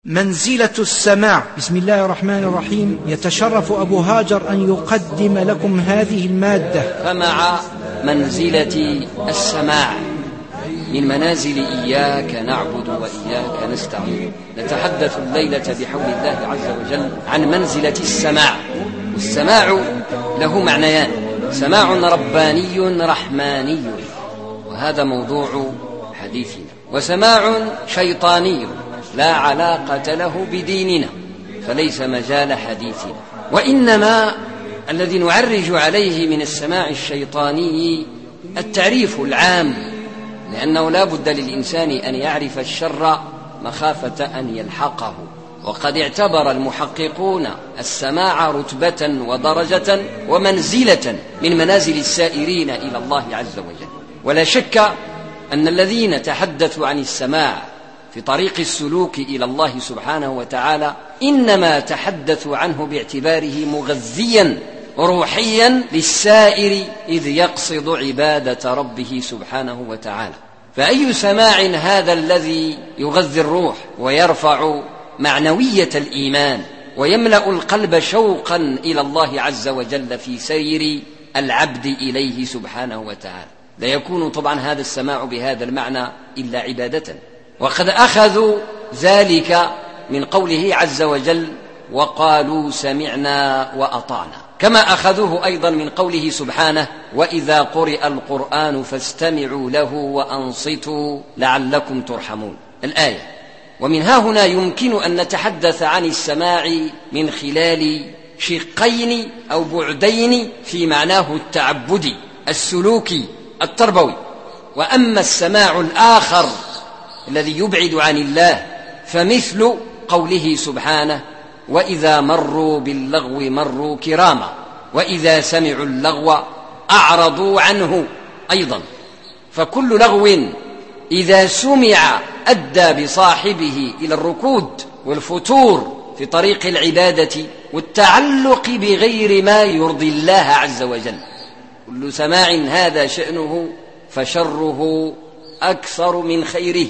منزلة السماع. بسم الله الرحمن الرحيم. يتشرف أبو هاجر أن يقدم لكم هذه المادة. فمع منزلة السماع من منازل إياك نعبد وإياك نستعين، نتحدث الليلة بحول الله عز وجل عن منزلة السماع. والسماع له معنيان: سماع رباني رحماني، وهذا موضوع حديثنا، وسماع شيطاني لا علاقة له بديننا، فليس مجال حديثنا. وإنما الذي نعرج عليه من السماع الشيطاني التعريف العام، لأنه لا بد للإنسان أن يعرف الشر مخافة أن يلحقه. وقد اعتبر المحققون السماع رتبة ودرجة ومنزلة من منازل السائرين إلى الله عز وجل. ولا شك أن الذين تحدثوا عن السماع في طريق السلوك إلى الله سبحانه وتعالى إنما تحدثوا عنه باعتباره مغذيا روحيا للسائر، إذ يقصد عبادة ربه سبحانه وتعالى. فأي سماع هذا الذي يغذي الروح ويرفع معنوية الإيمان ويملأ القلب شوقا إلى الله عز وجل في سير العبد إليه سبحانه وتعالى؟ لا يكون طبعا هذا السماع بهذا المعنى إلا عبادة. وقد أخذوا ذلك من قوله عز وجل: وقالوا سمعنا وأطعنا، كما أخذوه أيضا من قوله سبحانه: وإذا قرئ القرآن فاستمعوا له وأنصتوا لعلكم ترحمون، الآية. ومن ها هنا يمكن أن نتحدث عن السماع من خلال شقين أو بعدين في معناه التعبدي السلوكي التربوي. وأما السماع الآخر الذي يبعد عن الله فمثل قوله سبحانه: وإذا مروا باللغو مروا كراما، وإذا سمعوا اللغو أعرضوا عنه أيضا. فكل لغو إذا سمع أدى بصاحبه إلى الركود والفتور في طريق العبادة والتعلق بغير ما يرضي الله عز وجل. كل سماع هذا شأنه فشره أكثر من خيره،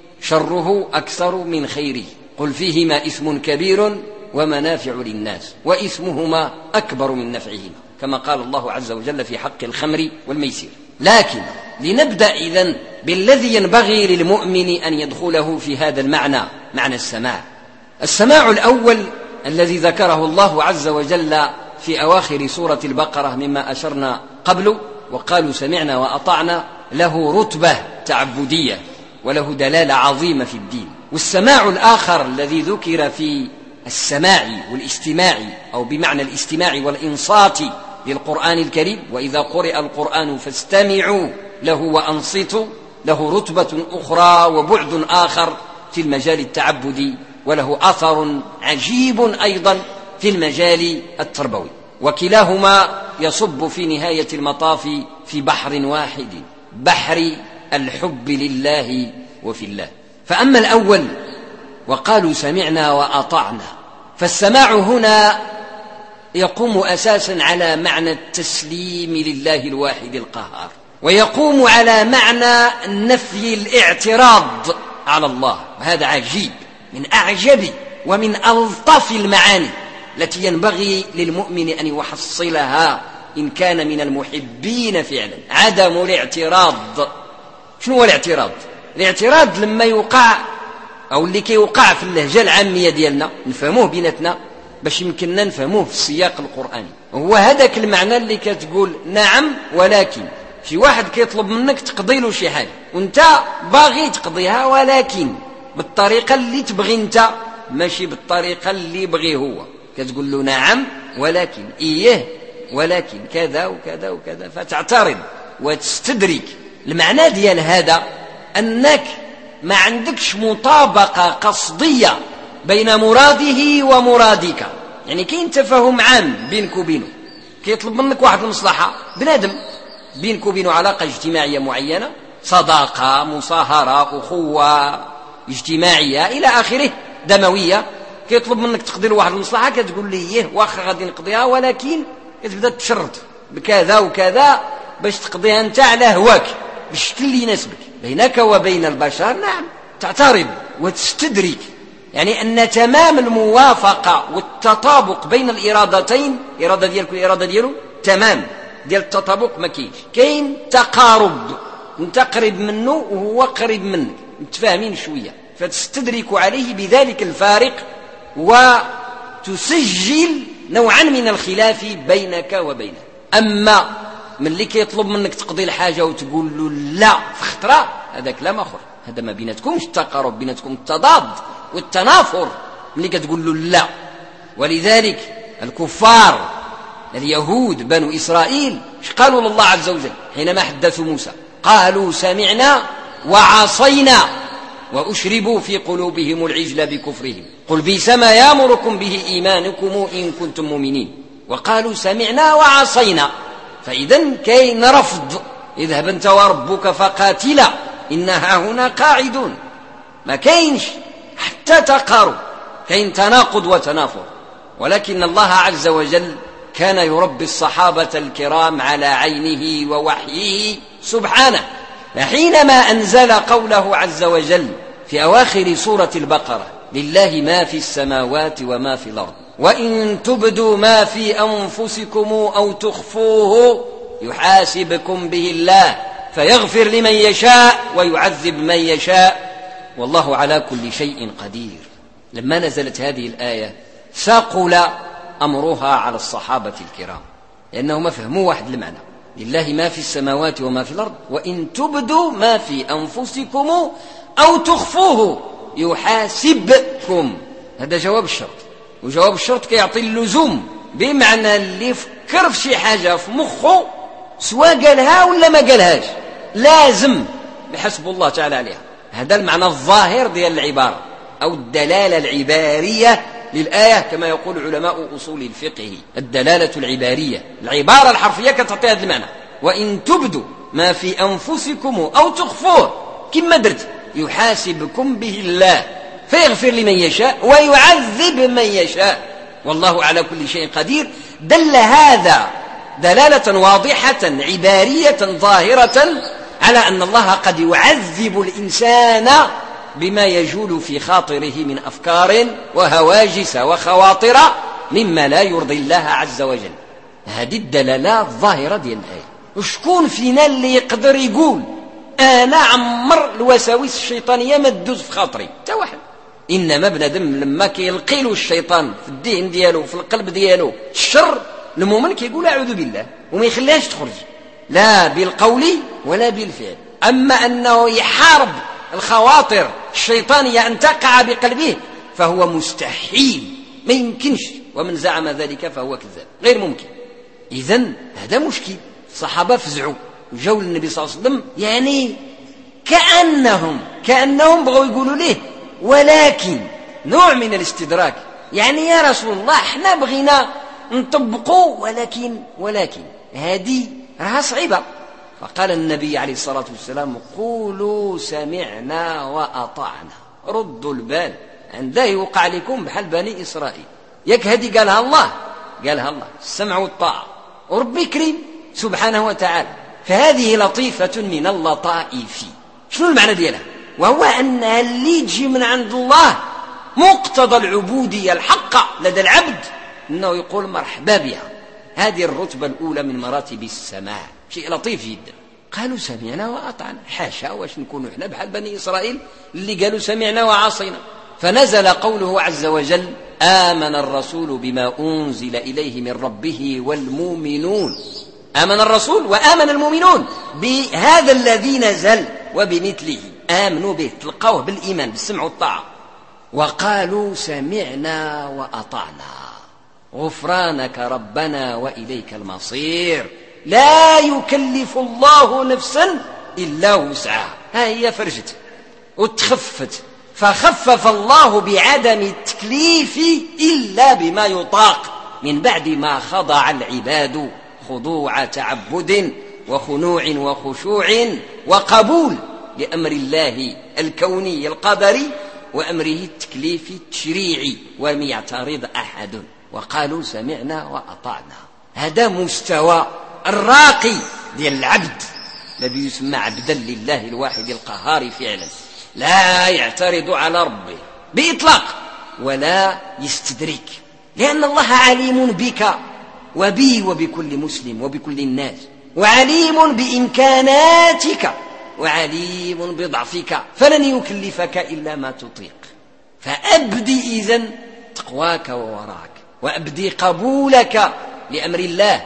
شره أكثر من خيره. قل فيهما إثم كبير ومنافع للناس وإثمهما أكبر من نفعهما، كما قال الله عز وجل في حق الخمر والميسر. لكن لنبدأ إذن بالذي ينبغي للمؤمن أن يدخله في هذا المعنى، معنى السماع. السماع الأول الذي ذكره الله عز وجل في أواخر سورة البقرة مما أشرنا قبل: وقالوا سمعنا وأطعنا، له رتبة تعبدية وله دلالة عظيمة في الدين. والسماع الآخر الذي ذكر في السماع والاستماع، أو بمعنى الاستماع والإنصات للقرآن الكريم: وإذا قرئ القرآن فاستمعوا له وأنصتوا، له رتبة أخرى وبعد آخر في المجال التعبدي، وله أثر عجيب أيضا في المجال التربوي. وكلاهما يصب في نهاية المطاف في بحر واحد، بحر الحب لله وفي الله. فأما الأول وقالوا سمعنا وأطعنا، فالسماع هنا يقوم أساسا على معنى التسليم لله الواحد القهار، ويقوم على معنى نفي الاعتراض على الله. وهذا عجيب، من أعجب ومن ألطف المعاني التي ينبغي للمؤمن أن يحصلها إن كان من المحبين فعلا: عدم الاعتراض. شنو هو الاعتراض؟ الاعتراض لما يوقع، أو اللي كيوقع في اللهجة العامية ديالنا نفهموه بيناتنا باش يمكننا نفهموه في السياق القرآني، هو هذاك المعنى اللي كتقول نعم ولكن. شي واحد كيطلب منك تقضي له شي حاجة وانت باغي تقضيها، ولكن بالطريقة اللي تبغي انت، ماشي بالطريقة اللي يبغي هو. كتقول له نعم ولكن، إيه ولكن كذا وكذا وكذا، فتعترض وتستدرك. المعنى ديال هذا أنك ما عندكش مطابقة قصدية بين مراده ومرادك، يعني كاين تفاهم عام بينك وبينه، كيطلب منك واحد المصلحة، بنادم بينك وبينه علاقة اجتماعية معينة، صداقة، مصاهرة، أخوة اجتماعية إلى آخره، دموية، كيطلب منك تقضي له واحد المصلحة، كتقول لي إيه واخا غادي نقضيها، ولكن كتبدا تشرط بكذا وكذا باش تقضيها أنت على هواك بالشكل اللي يناسبك. بينك وبين البشر نعم تعترض وتستدرك يعني أن تمام الموافقة والتطابق بين الإرادتين، إرادة ديالك والإرادة ديالو تمام ديال التطابق ما كاينش، كاين تقارب، انت قريب منه وهو قريب منك، متفاهمين شوية، فتستدرك عليه بذلك الفارق وتسجل نوعا من الخلاف بينك وبينه. أما من اللي كيطلب منك تقضي الحاجة وتقول له لا في خطرة، هذا كلام آخر، هذا ما بيناتكمش التقارب، بيناتكم التضاد والتنافر ملي كتقول له لا. ولذلك الكفار اليهود بنو إسرائيل قالوا لله عز وجل حينما حدثوا موسى؟ قالوا سمعنا وعصينا وأشربوا في قلوبهم العجل بكفرهم قل بئس ما يأمركم به إيمانكم إن كنتم مؤمنين. وقالوا سمعنا وعصينا، فإذا كاين رفض، اذهب أنت وربك فقاتلا إنها هنا قاعدون، ما كاينش حتى تقارب، كاين تناقض وتنافر. ولكن الله عز وجل كان يربي الصحابة الكرام على عينه ووحيه سبحانه، فحينما أنزل قوله عز وجل في أواخر سورة البقرة لله ما في السماوات وما في الأرض وإن تبدوا ما في أنفسكم أو تخفوه يحاسبكم به الله فيغفر لمن يشاء ويعذب من يشاء والله على كل شيء قدير. لما نزلت هذه الآية ثقل أمرها على الصحابة الكرام، لأنهم فهموا واحد المعنى، لله ما في السماوات وما في الأرض وإن تبدوا ما في أنفسكم أو تخفوه يحاسبكم. هذا جواب الشرط، وجواب الشرط كيعطي اللزوم، بمعنى اللي فكر في شي حاجة في مخه سواء قالها ولا ما قالهاش لازم بحسب الله تعالى عليها. هذا المعنى الظاهر ديال العبارة أو الدلالة العبارية للآية كما يقول علماء أصول الفقه، الدلالة العبارية، العبارة الحرفية كتعطي هذا المعنى. وإن تبدوا ما في أنفسكم أو تخفوه كما درت يحاسبكم به الله فيغفر لمن يشاء ويعذب من يشاء والله على كل شيء قدير. دل هذا دلالة واضحة عبارية ظاهرة على أن الله قد يعذب الإنسان بما يجول في خاطره من أفكار وهواجس وخواطر مما لا يرضي الله عز وجل. هذه الدلالة الظاهرة ديال الآية. وشكون فينا اللي يقدر يقول أنا عمر الوساوس الشيطانية ما تدوز في خاطري؟ تا واحد. إنما بنادم لما كيلقي له الشيطان في الذهن ديالو في القلب ديالو الشر، المؤمن كيقول أعوذ بالله وما يخليهاش تخرج لا بالقول ولا بالفعل. أما أنه يحارب الخواطر الشيطانية أن تقع بقلبه فهو مستحيل، ما يمكنش، ومن زعم ذلك فهو كذاب، غير ممكن. إذن هذا مشكل. الصحابة فزعوا وجاءوا للنبي صلى الله عليه وسلم، يعني كأنهم بغوا يقولوا له ولكن نوع من الاستدراك، يعني يا رسول الله احنا بغينا نطبقوا ولكن هذه راها صعيبة. فقال النبي عليه الصلاة والسلام قولوا سمعنا وأطعنا، ردوا البال، عنده يوقع لكم بحال بني إسرائيل. ياك هذه قالها الله السمع والطاعة، وربي كريم سبحانه وتعالى. فهذه لطيفة من اللطائف. شنو المعنى ديالها؟ وهو أنها اللي تجي من عند الله مقتضى العبودية الحقة لدى العبد أنه يقول مرحبا بها. هذه الرتبة الأولى من مراتب السماع، شيء لطيف جدا. قالوا سمعنا وأطعنا، حاشا واش نكونوا احنا بحال بني إسرائيل اللي قالوا سمعنا وعصينا. فنزل قوله عز وجل آمن الرسول بما أنزل إليه من ربه والمؤمنون. آمن الرسول وآمن المؤمنون بهذا الذي نزل وبمثله، آمنوا به، تلقوه بالإيمان بالسمع والطاعة. وقالوا سمعنا وأطعنا غفرانك ربنا وإليك المصير. لا يكلف الله نفسا إلا وسعها، هي فرجت وتخفت، فخفف الله بعدم التكليف إلا بما يطاق من بعد ما خضع العباد خضوع تعبد وخنوع وخشوع وقبول لأمر الله الكوني القدري وأمره التكليفي التشريعي، ولم يعترض أحد. وقالوا سمعنا وأطعنا، هذا مستوى الراقي ديال العبد الذي يسمى عبدا لله الواحد القهار فعلا، لا يعترض على ربه بإطلاق، ولا يستدرك، لأن الله عليم بك وبي وبكل مسلم وبكل الناس، وعليم بإمكاناتك وعليم بضعفك، فلن يكلفك إلا ما تطيق. فأبدي إذن تقواك ووراك، وأبدي قبولك لأمر الله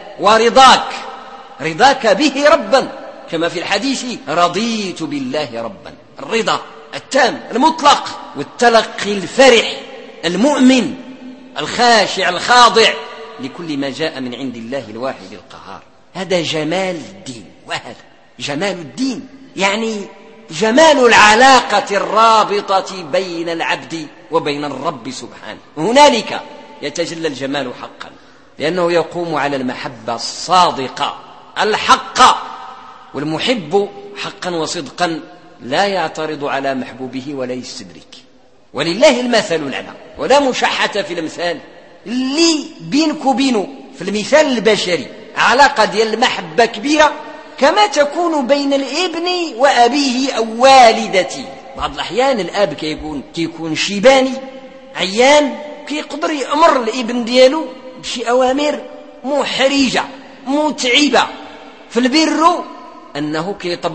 رضاك به ربا، كما في الحديث: رضيت بالله ربا. الرضا التام المطلق، والتلقي الفرح المؤمن الخاشع الخاضع لكل ما جاء من عند الله الواحد القهار. هذا جمال الدين، وهذا جمال الدين يعني جمال العلاقة الرابطة بين العبد وبين الرب سبحانه. هنالك يتجلى الجمال حقا، لأنه يقوم على المحبة الصادقة الحقة، والمحب حقا وصدقا لا يعترض على محبوبه ولا يستدرك. ولله المثل الأعلى، ولا مشحة في الأمثال. اللي بينك وبينه في المثال البشري علاقة ديال المحبة كبيرة، كما تكون بين الابن وأبيه أو والدته. بعض الأحيان الأب كيكون شيباني عيان، كيقدر يأمر الابن ديالو بشي أوامر محرجة متعبة، في البر أنه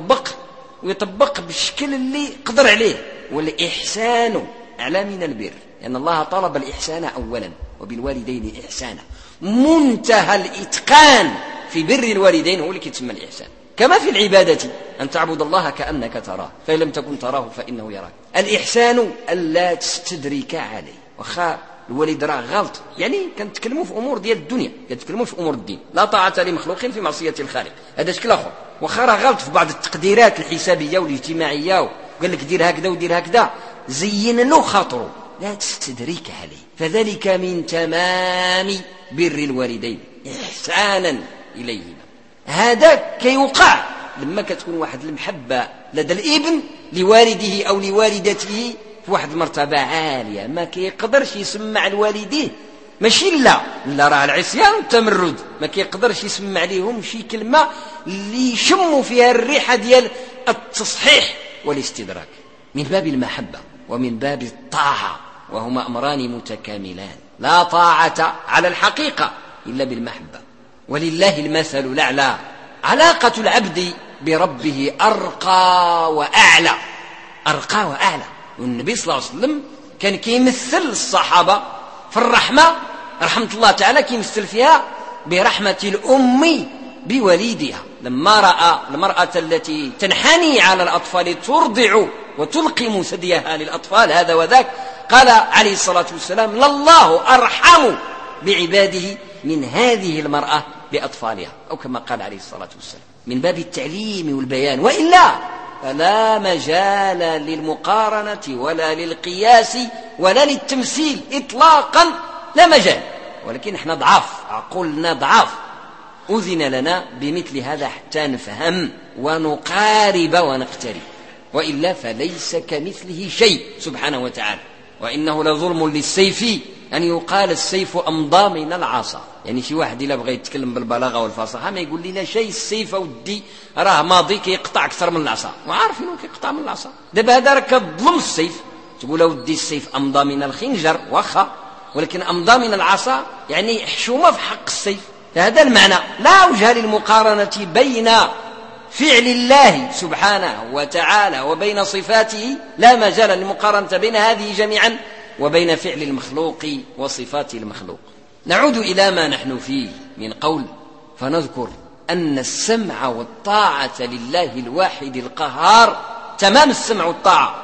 ويطبق بالشكل اللي قدر عليه. والإحسان أعلى من البر، لأن الله طلب الإحسان أولا، وبالوالدين إحسانا. منتهى الإتقان في بر الوالدين هو اللي يسمى الإحسان. كما في العبادة أن تعبد الله كأنك تراه، فإن لم تكن تراه فإنه يراك. الإحسان ألا تستدرك عليه، وخا الوالد راه غلط، يعني كنتكلموا في أمور ديال الدنيا، كنتكلموا في أمور الدين. لا طاعة لمخلوق في معصية الخالق، هذا شكل آخر. وخا راه غلط في بعض التقديرات الحسابية والاجتماعية، وقال لك دير هكذا ودير هكذا، زين له خاطره، لا تستدرك عليه. فذلك من تمام بر الوالدين إحسانا إليهما. هذا كيوقع لما كتكون واحد المحبة لدى الابن لوالده أو لوالدته في واحد المرتبة عالية، ما كيقدرش يسمع الوالديه، ماشي لا راه العصيان والتمرد، ما كيقدرش يسمع عليهم شي كلمة اللي يشموا فيها الريحة ديال التصحيح والاستدراك، من باب المحبة ومن باب الطاعة، وهما أمران متكاملان. لا طاعة على الحقيقة إلا بالمحبة. ولله المثل الأعلى. علاقة العبد بربه أرقى وأعلى، والنبي صلى الله عليه وسلم كان كيمثل الصحابة في الرحمة، رحمة الله تعالى كيمثل فيها برحمة الأم بوليدها. لما رأى المرأة التي تنحني على الأطفال ترضع وتلقم ثديها للأطفال هذا وذاك، قال عليه الصلاة والسلام: لله أرحم بعباده من هذه المرأة بأطفالها، أو كما قال عليه الصلاة والسلام، من باب التعليم والبيان. وإلا فلا مجال للمقارنة ولا للقياس ولا للتمثيل إطلاقا، لا مجال. ولكن احنا ضعاف، عقولنا ضعاف، أذن لنا بمثل هذا حتى نفهم ونقارب ونقترب، وإلا فليس كمثله شيء سبحانه وتعالى. وإنه لظلم للسيف أن يقال السيف أمضى من العصا. يعني شي واحد إلا بغى يتكلم بالبلاغة والفصاحة ما يقول لنا شيء السيف ودي راه ماضي كيقطع أكثر من العصا، وعارفين كيقطع من العصا. دابا هذا راه كظلم السيف، تقول ودي السيف أمضى من الخنجر واخا، ولكن أمضى من العصا يعني حشومة في حق السيف. هذا المعنى. لا وجه للمقارنة بين فعل الله سبحانه وتعالى وبين صفاته، لا مجال للمقارنة بين هذه جميعا وبين فعل المخلوق وصفات المخلوق. نعود إلى ما نحن فيه من قول، فنذكر أن السمع والطاعة لله الواحد القهار، تمام السمع والطاعة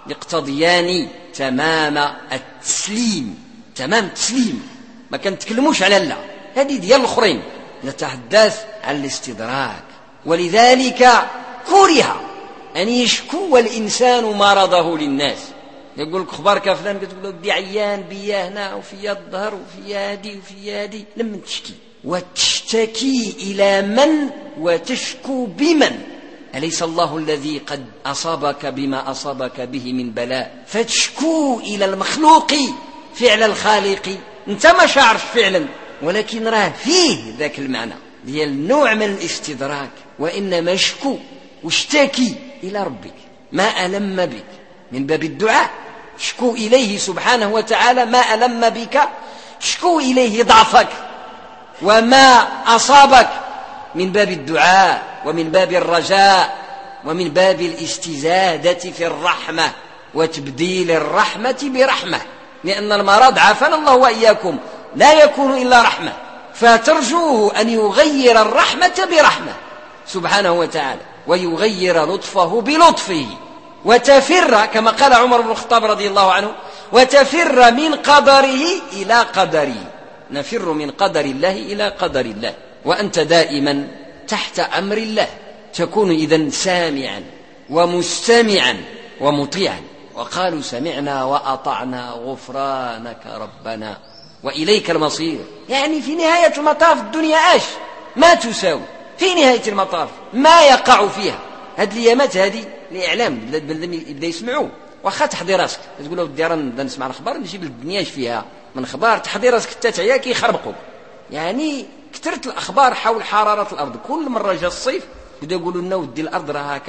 يقتضيان تمام التسليم، تمام التسليم. ما كنتكلموش على الله، هذه ديال الآخرين، نتحدث عن الاستدراك. ولذلك كره أن يشكو الإنسان مرضه للناس. يقول لك خبارك فلان، كتقول له بدي عيان بيا هنا وفي الظهر وفي هادي وفي هادي، لما تشكي وتشتكي إلى من وتشكو بمن؟ أليس الله الذي قد أصابك بما أصابك به من بلاء فتشكو إلى المخلوق فعل الخالق؟ انت ما شعرش فعلا، ولكن راه فيه ذاك المعنى ديال نوع من الاستدراك. وإنما اشكو واشتكي إلى ربك ما ألم بك من باب الدعاء، اشكو إليه سبحانه وتعالى ما ألم بك، اشكو إليه ضعفك وما أصابك من باب الدعاء ومن باب الرجاء ومن باب الاستزادة في الرحمة وتبديل الرحمة برحمة، لأن المرض عافانا الله وإياكم لا يكون إلا رحمة، فترجوه أن يغير الرحمة برحمة سبحانه وتعالى ويغير لطفه بلطفه، وتفر كما قال عمر بن الخطاب رضي الله عنه: وتفر من قدره إلى قدره، نفر من قدر الله إلى قدر الله، وأنت دائما تحت أمر الله، تكون إذن سامعا ومستمعا ومطيعا. وقالوا: سمعنا وأطعنا غفرانك ربنا وإليك المصير. يعني في نهاية المطاف الدنيا ما تساوي، في نهاية المطاف ما يقع فيها. هذه الأيامات هذه الإعلام يبدأ يسمعوه، واخا تحضي راسك تقول له بدي راه نسمع الأخبار نجيب الدنيا فيها من خبار، تحضي راسك التاتعية كيخربقوك. يعني كثرت الأخبار حول حرارة الأرض، كل مرة جاء الصيف بدأوا يقولوا لنا ودي الأرض راها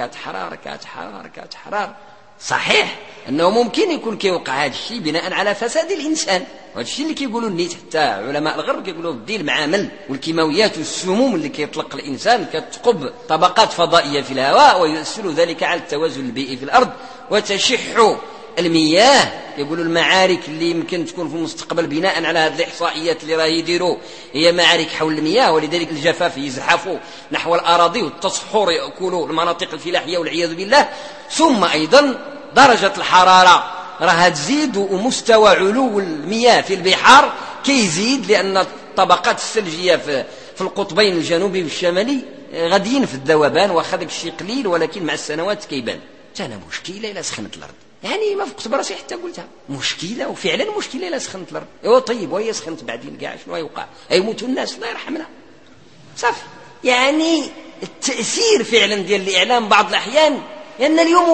كانت حرارة. صحيح أنه ممكن يكون كيوقع هذا الشيء بناء على فساد الإنسان، وهذا الشيء اللي كيقولوا النيت حتى علماء الغرب كيقولوا بدي المعامل والكيماويات والسموم اللي كيطلق الإنسان كتقب طبقات فضائية في الهواء ويؤثر ذلك على التوازن البيئي في الأرض وتشح المياه. يقولوا المعارك اللي يمكن تكون في المستقبل بناء على هذه الإحصائيات اللي راه يديروا هي معارك حول المياه، ولذلك الجفاف يزحفوا نحو الأراضي والتصحر يأكلوا المناطق الفلاحية والعياذ بالله. ثم أيضا درجة الحرارة راها تزيد، ومستوى علو المياه في البحار كيزيد، لأن الطبقات الثلجية في القطبين الجنوبي والشمالي غاديين في الذوبان، واخا داك الشيء قليل ولكن مع السنوات كيبان. أنا مشكلة إلا سخنت الأرض، يعني ما فقت براسي حتى قلتها مشكلة، وفعلا مشكلة إلا سخنت الأرض. ايوا طيب وهي سخنت بعدين كاع شنو يوقع؟ يموتوا الناس الله يرحمنا صافي. يعني التأثير فعلا ديال الإعلام بعض الأحيان، لأن اليوم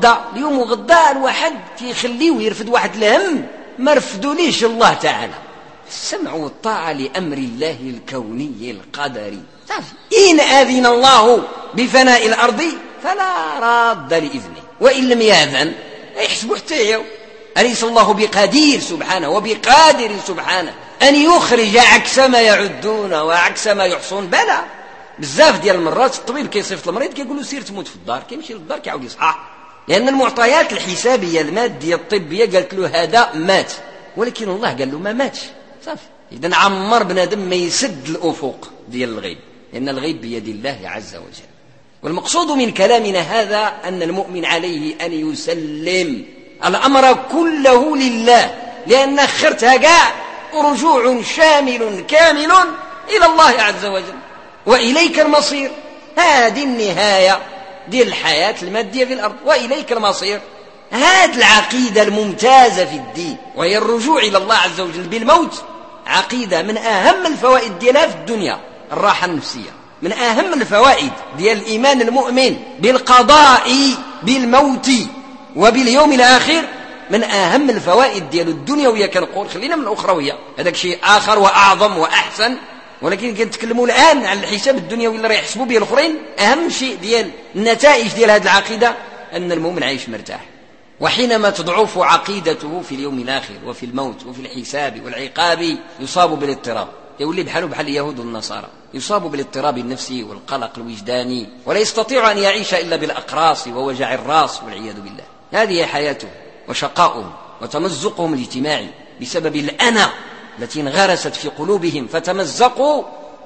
وغدا الواحد تيخليه ويرفد واحد الهم ما رفدوا ليش الله تعالى. السمع والطاعة لأمر الله الكوني القدري صافي. إن أذن الله بفناء الأرض فلا راد لإذنه، وإن لم يأذن يحسبوا حتى يو. أليس الله بقدير سبحانه وبقادر سبحانه أن يخرج عكس ما يعدون وعكس ما يحصون؟ بلى. بزاف ديال المرات الطبيب كيصيفط المريض كيقول له سير تموت في الدار، كيمشي للدار كيعاود يصحى، لأن المعطيات الحسابية المادية الطبية قالت له هذا مات، ولكن الله قال له ما ماتش صافي. إذن عمر بنادم ما يسد الأفق ديال الغيب، لأن الغيب بيد الله عز وجل. والمقصود من كلامنا هذا أن المؤمن عليه أن يسلم الأمر كله لله، لأن أخرتها كاع رجوع شامل كامل إلى الله عز وجل وإليك المصير. هذه النهاية ديال الحياة المادية في الأرض، وإليك المصير. هذه العقيدة الممتازة في الدين وهي الرجوع إلى الله عز وجل بالموت، عقيدة من أهم الفوائد ديالها في الدنيا الراحة النفسية. من أهم الفوائد ديال الإيمان المؤمن بالقضاء بالموت وباليوم الآخر، من أهم الفوائد ديال الدنيوية كنقول، خلينا من الأخروية هذاك شيء آخر وأعظم وأحسن، ولكن كنتكلموا الآن على الحساب الدنيوي اللي راه يحسبوا به الآخرين. أهم شيء ديال النتائج ديال هذه العقيدة أن المؤمن عايش مرتاح. وحينما تضعف عقيدته في اليوم الآخر وفي الموت وفي الحساب والعقاب يصاب بالاضطراب، يولي بحال اليهود والنصارى، يصاب بالاضطراب النفسي والقلق الوجداني، ولا يستطيع أن يعيش إلا بالأقراص ووجع الراس والعياذ بالله. هذه حياتهم وشقاؤهم وتمزقهم الاجتماعي بسبب الأنا التي انغرست في قلوبهم، فتمزقوا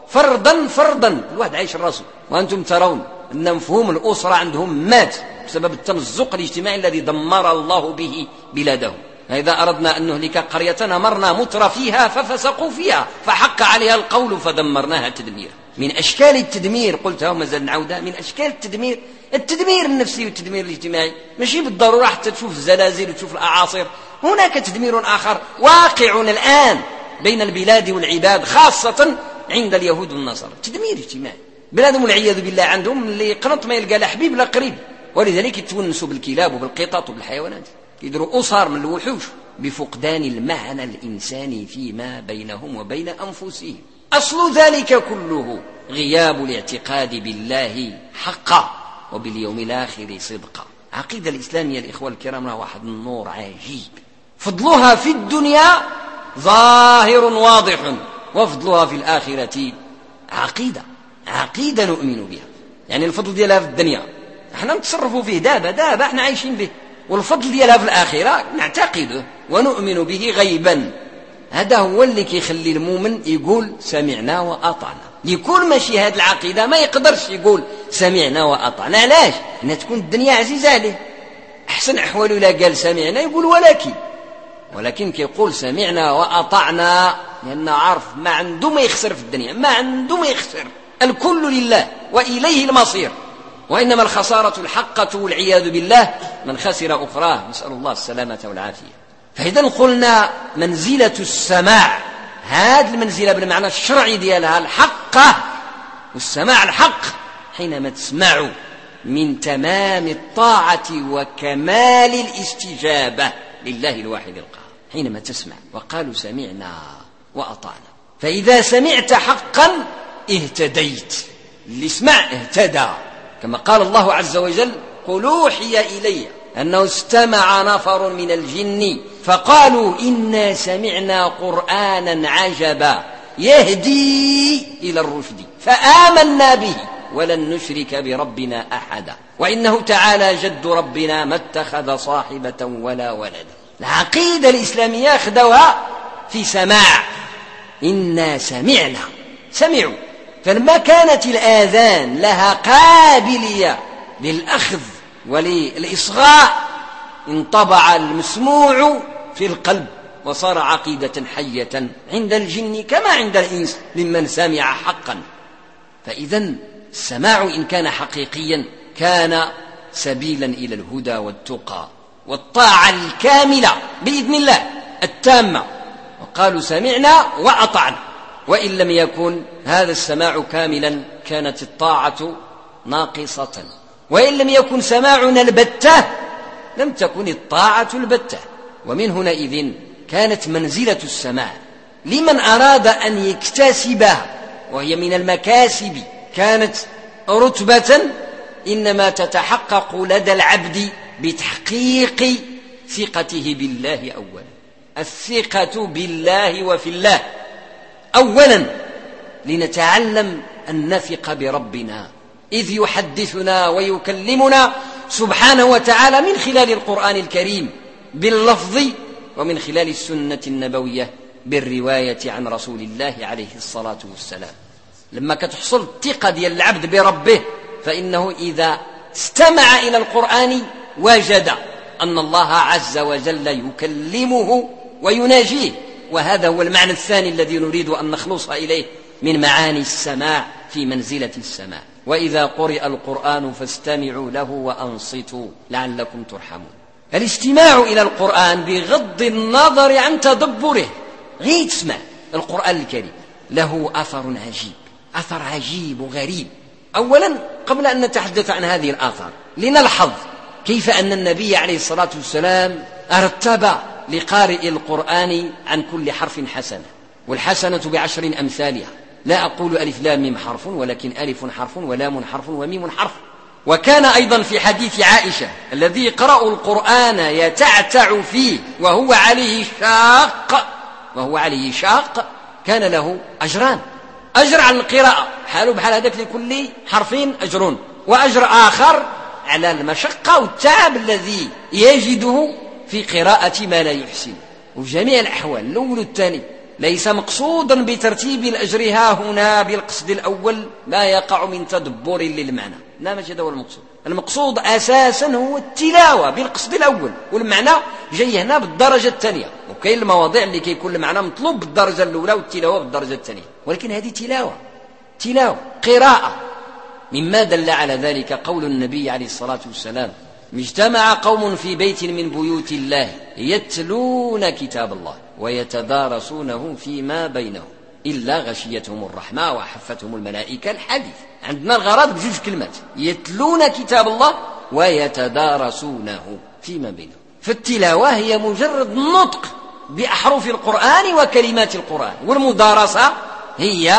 فردا الواحد عايش راسه. وأنتم ترون أن مفهوم الأسرة عندهم مات بسبب التمزق الاجتماعي الذي دمر الله به بلادهم. إذا أردنا أن نهلك قرية أمرنا متر فيها ففسقوا فيها فحق عليها القول فدمرناها تدمير. من أشكال التدمير، قلتها وما زال نعودها، من أشكال التدمير النفسي والتدمير الاجتماعي. ماشي بالضرورة حتى تشوف الزلازل وتشوف الأعاصير، هناك تدمير آخر واقع الآن بين البلاد والعباد، خاصة عند اليهود والنصارى. تدمير اجتماعي، بلادهم والعياذ بالله عندهم اللي قنط ما يلقى لا حبيب لا قريب، ولذلك يتونسوا بالكلاب وبالقطط وبالحيوانات، يديروا أسر من الوحوش بفقدان المعنى الإنساني فيما بينهم وبين أنفسهم. أصل ذلك كله غياب الاعتقاد بالله حقا وباليوم الآخر صدقا. العقيدة الإسلامية الإخوة الكرام راه واحد النور عجيب، فضلها في الدنيا ظاهر واضح، وفضلها في الآخرة عقيدة نؤمن بها. يعني الفضل ديالها في الدنيا احنا نتصرفوا فيه دابا احنا عايشين به، والفضل ديالها في الآخرة نعتقده ونؤمن به غيبا. هذا هو اللي كيخلي المؤمن يقول سمعنا وأطعنا. يكون ماشي هذه العقيدة ما يقدرش يقول سمعنا وأطعنا. علاش؟ أن تكون الدنيا عزيزة عليه. أحسن أحواله لا قال سمعنا يقول ولكن كيقول سمعنا وأطعنا، لأنه عارف ما عنده ما يخسر في الدنيا، ما عنده ما يخسر، الكل لله وإليه المصير. وإنما الخسارة الحقة والعياذ بالله من خسر أخراه، نسأل الله السلامة والعافية. فإذا قلنا منزلة السماع، هذه المنزلة بالمعنى الشرعي ديالها الحقة، والسماع الحق حينما تسمع من تمام الطاعة وكمال الاستجابة لله الواحد القهار. حينما تسمع، وقالوا سمعنا وأطعنا. فإذا سمعت حقا اهتديت، اللي سمع اهتدى، كما قال الله عز وجل قل أوحي إلي أنه استمع نفر من الجن فقالوا إنا سمعنا قرآنا عجبا يهدي إلى الرشد فآمنا به ولن نشرك بربنا أحدا وإنه تعالى جد ربنا ما اتخذ صاحبة ولا ولدا. العقيدة الإسلامية أخذوها في سماع، إنا سمعوا. فلما كانت الآذان لها قابلية للأخذ وللإصغاء انطبع المسموع في القلب وصار عقيدة حية عند الجن كما عند الإنس ممن سمع حقا. فإذا السماع إن كان حقيقيا كان سبيلا إلى الهدى والتقى والطاعة الكاملة بإذن الله التامة. وقالوا سمعنا وأطعنا. وإن لم يكن هذا السماع كاملا كانت الطاعة ناقصة، وإن لم يكن سماعنا البتة لم تكن الطاعة البتة. ومن هنا إذن كانت منزلة السماع لمن أراد أن يكتسبها، وهي من المكاسب، كانت رتبة إنما تتحقق لدى العبد بتحقيق ثقته بالله أولا. الثقة بالله وفي الله أولا لنتعلم أن نثق بربنا إذ يحدثنا ويكلمنا سبحانه وتعالى من خلال القرآن الكريم باللفظ ومن خلال السنة النبوية بالرواية عن رسول الله عليه الصلاة والسلام. لما كتحصل الثقة ديال العبد بربه فإنه إذا استمع إلى القرآن وجد أن الله عز وجل يكلمه ويناجيه. وهذا هو المعنى الثاني الذي نريد أن نخلص إليه من معاني السماع في منزلة السماع. وإذا قرئ القرآن فاستمعوا له وأنصتوا لعلكم ترحمون. الاستماع إلى القرآن بغض النظر عن تدبره، غير تسمع القرآن الكريم له أثر عجيب وغريب. أولا قبل أن نتحدث عن هذه الآثار لنلحظ كيف أن النبي عليه الصلاة والسلام ارتب لقارئ القرآن عن كل حرف حسنة، والحسنة ب10 أمثالها. لا أقول ألف لام ميم حرف، ولكن ألف حرف ولام حرف وميم حرف. وكان أيضا في حديث عائشة الذي يقرأ القرآن يتعتع فيه وهو عليه شاق كان له أجران، أجر على القراءة حاله بحال هذاك لكل حرف أجر، وأجر آخر على المشقة والتعب الذي يجده في قراءة ما لا يحسن. وجميع الأحوال الأول والثاني ليس مقصودا بترتيب الأجر ها هنا بالقصد الأول ما يقع من تدبر للمعنى، لا ماشي هذا هو المقصود. المقصود أساسا هو التلاوة بالقصد الأول، والمعنى جاي هنا بالدرجة الثانية. وكاين المواضيع اللي كيكون المعنى مطلوب بالدرجة الأولى والتلاوة بالدرجة الثانية، ولكن هذه تلاوة قراءة. مما دل على ذلك قول النبي عليه الصلاة والسلام اجتمع قوم في بيت من بيوت الله يتلون كتاب الله ويتدارسونه فيما بينهم إلا غشيتهم الرحمة وحفتهم الملائكة. الحديث عندنا الغرض بجوج كلمات، يتلون كتاب الله ويتدارسونه فيما بينهم. فالتلاوة هي مجرد نطق بأحرف القرآن وكلمات القرآن، والمدارسة هي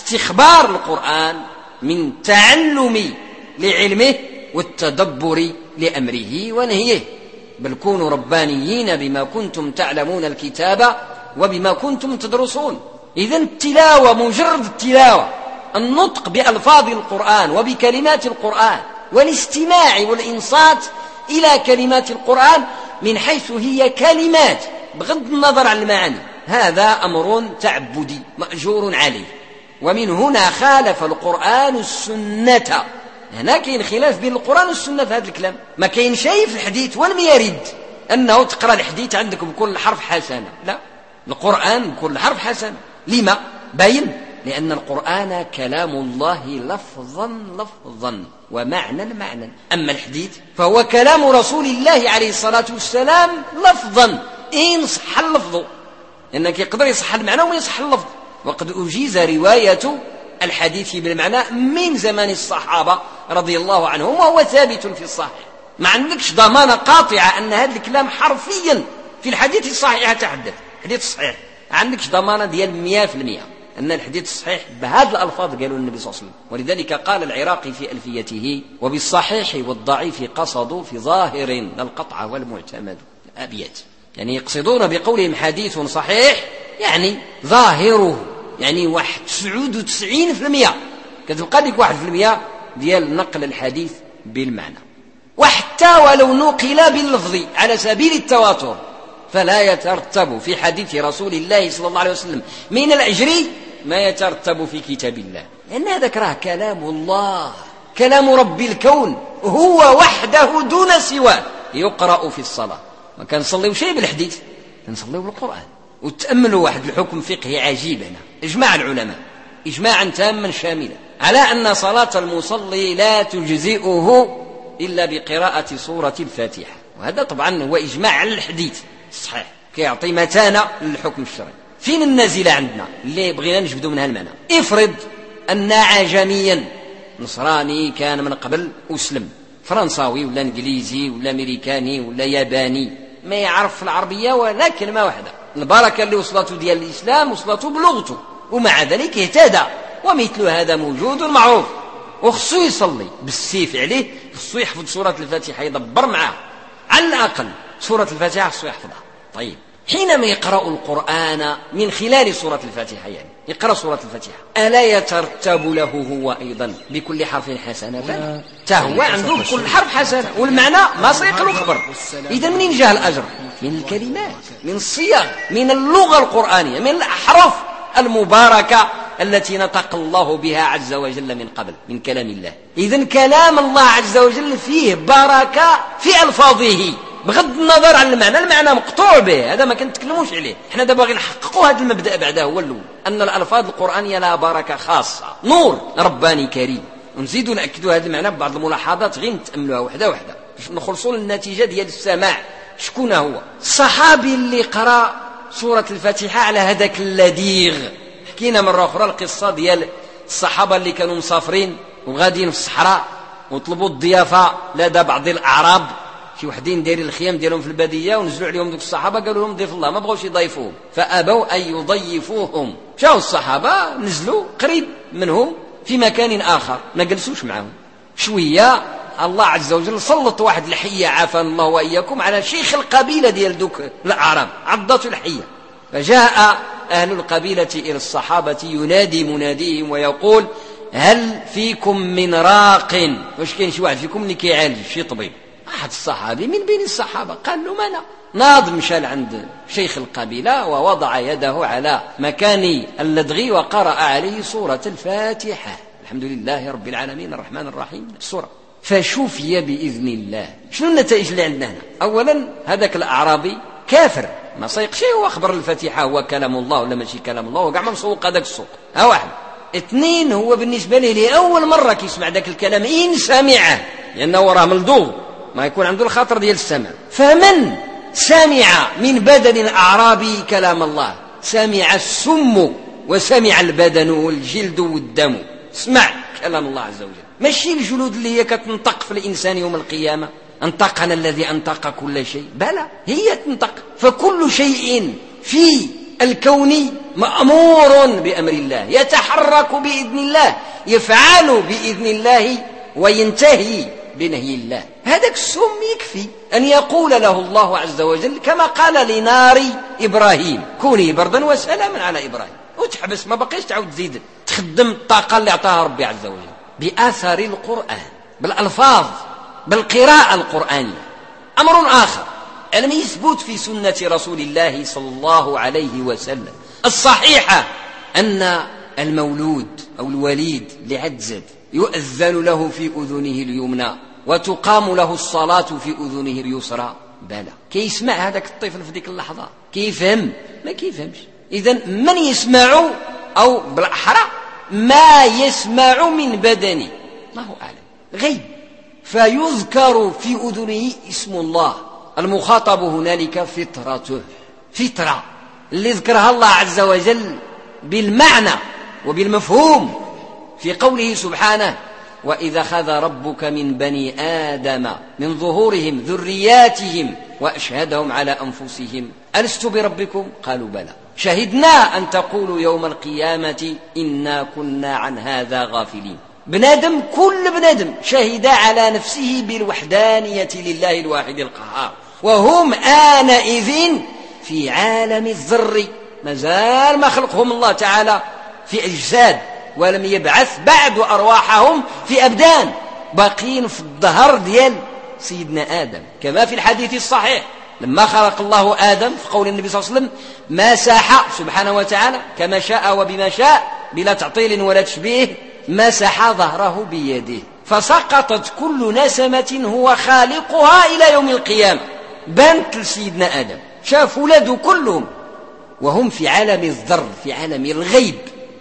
استخبار القرآن من تعلم لعلمه والتدبر لأمره ونهيه، بل كونوا ربانيين بما كنتم تعلمون الكتاب وبما كنتم تدرسون. إذن التلاوة، مجرد التلاوة، النطق بألفاظ القرآن وبكلمات القرآن والاستماع والإنصات إلى كلمات القرآن من حيث هي كلمات بغض النظر عن المعاني، هذا أمر تعبدي مأجور عليه. ومن هنا خالف القرآن السنة. هنا كاين خلاف بين القرآن والسنة في هذا الكلام. ما كاين شيء في الحديث ولم يرد أنه تقرأ الحديث عندك بكل حرف حسنة، لا، القرآن بكل حرف حسنة. لما؟ باين لأن القرآن كلام الله لفظا ومعنى. أما الحديث فهو كلام رسول الله عليه الصلاة والسلام لفظا إن صح اللفظ، لأنك يقدر يصح المعنى وما يصح اللفظ. وقد أجيز رواية الحديث بالمعنى من زمان الصحابة رضي الله عنهم، وهو ثابت في الصحيح. ما عندكش ضمانة قاطعة أن هذا الكلام حرفيا في الحديث الصحيح تحدث حديث صحيح، عندكش ضمانة ديال 100% أن الحديث الصحيح بهذه الألفاظ قالوا النبي صلى الله عليه وسلم. ولذلك قال العراقي في ألفيته: وبالصحيح والضعيف قصدوا في ظاهر القطع والمعتمد. أبيات يعني يقصدون بقولهم حديث صحيح يعني ظاهره، يعني 99% كتبقى لك 1% ديال نقل الحديث بالمعنى. وحتى ولو نقل باللفظ على سبيل التواتر فلا يترتب في حديث رسول الله صلى الله عليه وسلم من الأجر ما يترتب في كتاب الله، لأن هذا كراه كلام الله، كلام رب الكون، هو وحده دون سواه يقرأ في الصلاة. ما كنصليو شيء بالحديث، كنصليو بالقرآن. وتأملوا واحد الحكم فقهي عجيب هنا، إجماع العلماء إجماعا تاما شاملا على أن صلاة المصلي لا تجزئه إلا بقراءة سورة الفاتحة. وهذا طبعا هو إجماع على الحديث صحيح، كيعطي متانة للحكم الشرعي. فين النازلة عندنا اللي بغينا نجبدوا منها المعنى؟ افرض أن عجميا نصراني كان من قبل أسلم، فرنساوي ولا انجليزي ولا امريكاني ولا ياباني، ما يعرف العربية ولا كلمة واحدة، البركة اللي وصلته ديال الإسلام وصلته بلغته، ومع ذلك اهتدى. ومثل هذا موجود معروف، وخصو يصلي بالسيف عليه، خصو يحفظ سورة الفاتحة، يدبر معاه على الأقل سورة الفاتحة خصو يحفظها. طيب حينما يقرأ القرآن من خلال سورة الفاتحة، يعني يقرأ سورة الفاتحة، ألا يترتب له هو أيضا بكل حرف حسنة؟ تهوى عنده كل حرف حسنة، والمعنى ما سيقل خبر. إذا منين جاء الأجر؟ من الكلمات، من الصيغ، من اللغة القرآنية، من الأحرف المباركة التي نطق الله بها عز وجل من قبل من كلام الله. إذن كلام الله عز وجل فيه بركة في ألفاظه بغض النظر عن المعنى، المعنى مقطوع به، هذا ما كنتكلموش عليه. احنا دابا باغي نحققوا هذا المبدأ بعده، هو الأول أن الألفاظ القرآنية لها بركة خاصة، نور رباني كريم. ونزيدوا نأكدوا هذا المعنى ببعض الملاحظات غير نتأملوها وحده وحده باش نخلصوا للنتيجة ديال السماع. شكون هو الصحابي اللي قرأ سورة الفاتحة على هذاك اللذيغ؟ حكينا مرة أخرى القصة ديال الصحابة اللي كانوا مسافرين وغادين في الصحراء وطلبوا الضيافة لدى بعض الأعراب، شي وحدين دايرين الخيام ديالهم في البادية، ونزلوا عليهم دوك الصحابة قالوا لهم ضيف الله، ما بغوش يضيفوهم، فأبوا أن يضيفوهم. جاءوا الصحابة نزلوا قريب منهم في مكان آخر، ما جلسوش معهم. شوية الله عز وجل سلط واحد الحية، عافانا الله وإياكم، على شيخ القبيلة ديال دوك الأعراب، عضته الحية، فجاء أهل القبيلة إلى الصحابة ينادي مناديهم ويقول: هل فيكم من راق؟ واش كاين شي واحد فيكم اللي كيعالج، شي طبيب؟ أحد الصحابي من بين الصحابة قال له: ما أنا. ناض مشى عند شيخ القبيلة ووضع يده على مكان اللدغي وقرأ عليه سورة الفاتحة، الحمد لله رب العالمين الرحمن الرحيم، السورة. فشوفي بإذن الله. شنو النتائج اللي عندنا هنا؟ أولا هذاك الأعرابي كافر، ما سيق شيء، هو أخبر الفاتحة هو كلام الله ولا ماشي كلام الله، وقع ما مسوق هذاك السوق. ها واحد. اثنين، هو بالنسبة له لأول مرة كيسمع ذاك الكلام، إن سمعه، لأنه راه ملدوغ ما يكون عنده الخاطر ديال السمع. فمن سمع من بدن الأعرابي كلام الله، سمع السم وسمع البدن والجلد والدم، اسمع كلام الله عز وجل، ماشي الجلود اللي هي كتنطق في الإنسان يوم القيامة، انطقنا الذي انطق كل شيء، بلى هي تنطق. فكل شيء في الكون مأمور بأمر الله، يتحرك بإذن الله، يفعل بإذن الله، وينتهي بنهي الله. هذاك السم يكفي أن يقول له الله عز وجل كما قال لنار إبراهيم كوني بردا وسلاما على إبراهيم، وتحبس، ما بقيش تعود تزيد تخدم الطاقة اللي أعطاها ربي عز وجل بآثار القرآن، بالألفاظ، بالقراءة القرآنية. أمر آخر لم يثبت في سنة رسول الله صلى الله عليه وسلم الصحيحة أن المولود أو الوليد لعجزد يؤذن له في أذنه اليمنى وتقام له الصلاة في أذنه اليسرى. بلى، كيسمع هذاك الطفل في ذيك اللحظة؟ كيفهم؟ ما كيفهمش. إذن من يسمع، أو بالأحرى ما يسمع من بدنه، الله أعلم، غيب، فيذكر في أذنه اسم الله. المخاطب هنالك فطرته، فطرة اللي ذكرها الله عز وجل بالمعنى وبالمفهوم في قوله سبحانه: وإذا أخذ ربك من بني آدم من ظهورهم ذرياتهم وأشهدهم على أنفسهم ألست بربكم قالوا بلى شهدنا أن تقولوا يوم القيامة إنا كنا عن هذا غافلين. بنادم، كل بنادم شهد على نفسه بالوحدانية لله الواحد القهار، وهم آنئذ في عالم الذر، مازال ما خلقهم الله تعالى في أجساد، ولم يبعث بعد أرواحهم في أبدان، باقين في الظهر ديال سيدنا آدم، كما في الحديث الصحيح لما خلق الله آدم في قول النبي صلى الله عليه وسلم: مسح سبحانه وتعالى كما شاء وبما شاء بلا تعطيل ولا تشبيه، مسح ظهره بيده، فسقطت كل نسمة هو خالقها إلى يوم القيامة. بنت لسيدنا آدم، شاف ولاده كلهم وهم في عالم الذر، في عالم الغيب.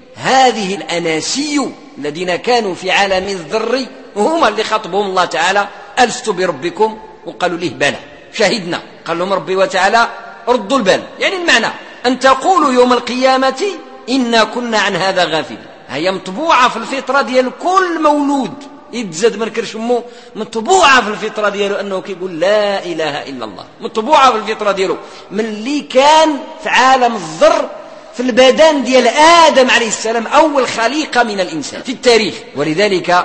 هذه الأناسي الذين كانوا في عالم الذر هم اللي خاطبهم الله تعالى: ألست بربكم؟ وقالوا له بلى شهدنا. قال لهم ربي وتعالى: ردوا البال، يعني المعنى أن تقولوا يوم القيامة إنا كنا عن هذا غافلين. هي مطبوعة في الفطرة ديال كل مولود يتزاد من كرشمو، مطبوعة في الفطرة ديالو أنه كيقول لا إله إلا الله، مطبوعة في الفطرة ديالو من اللي كان في عالم الذر في البدن ديال آدم عليه السلام، أول خليقة من الإنسان في التاريخ. ولذلك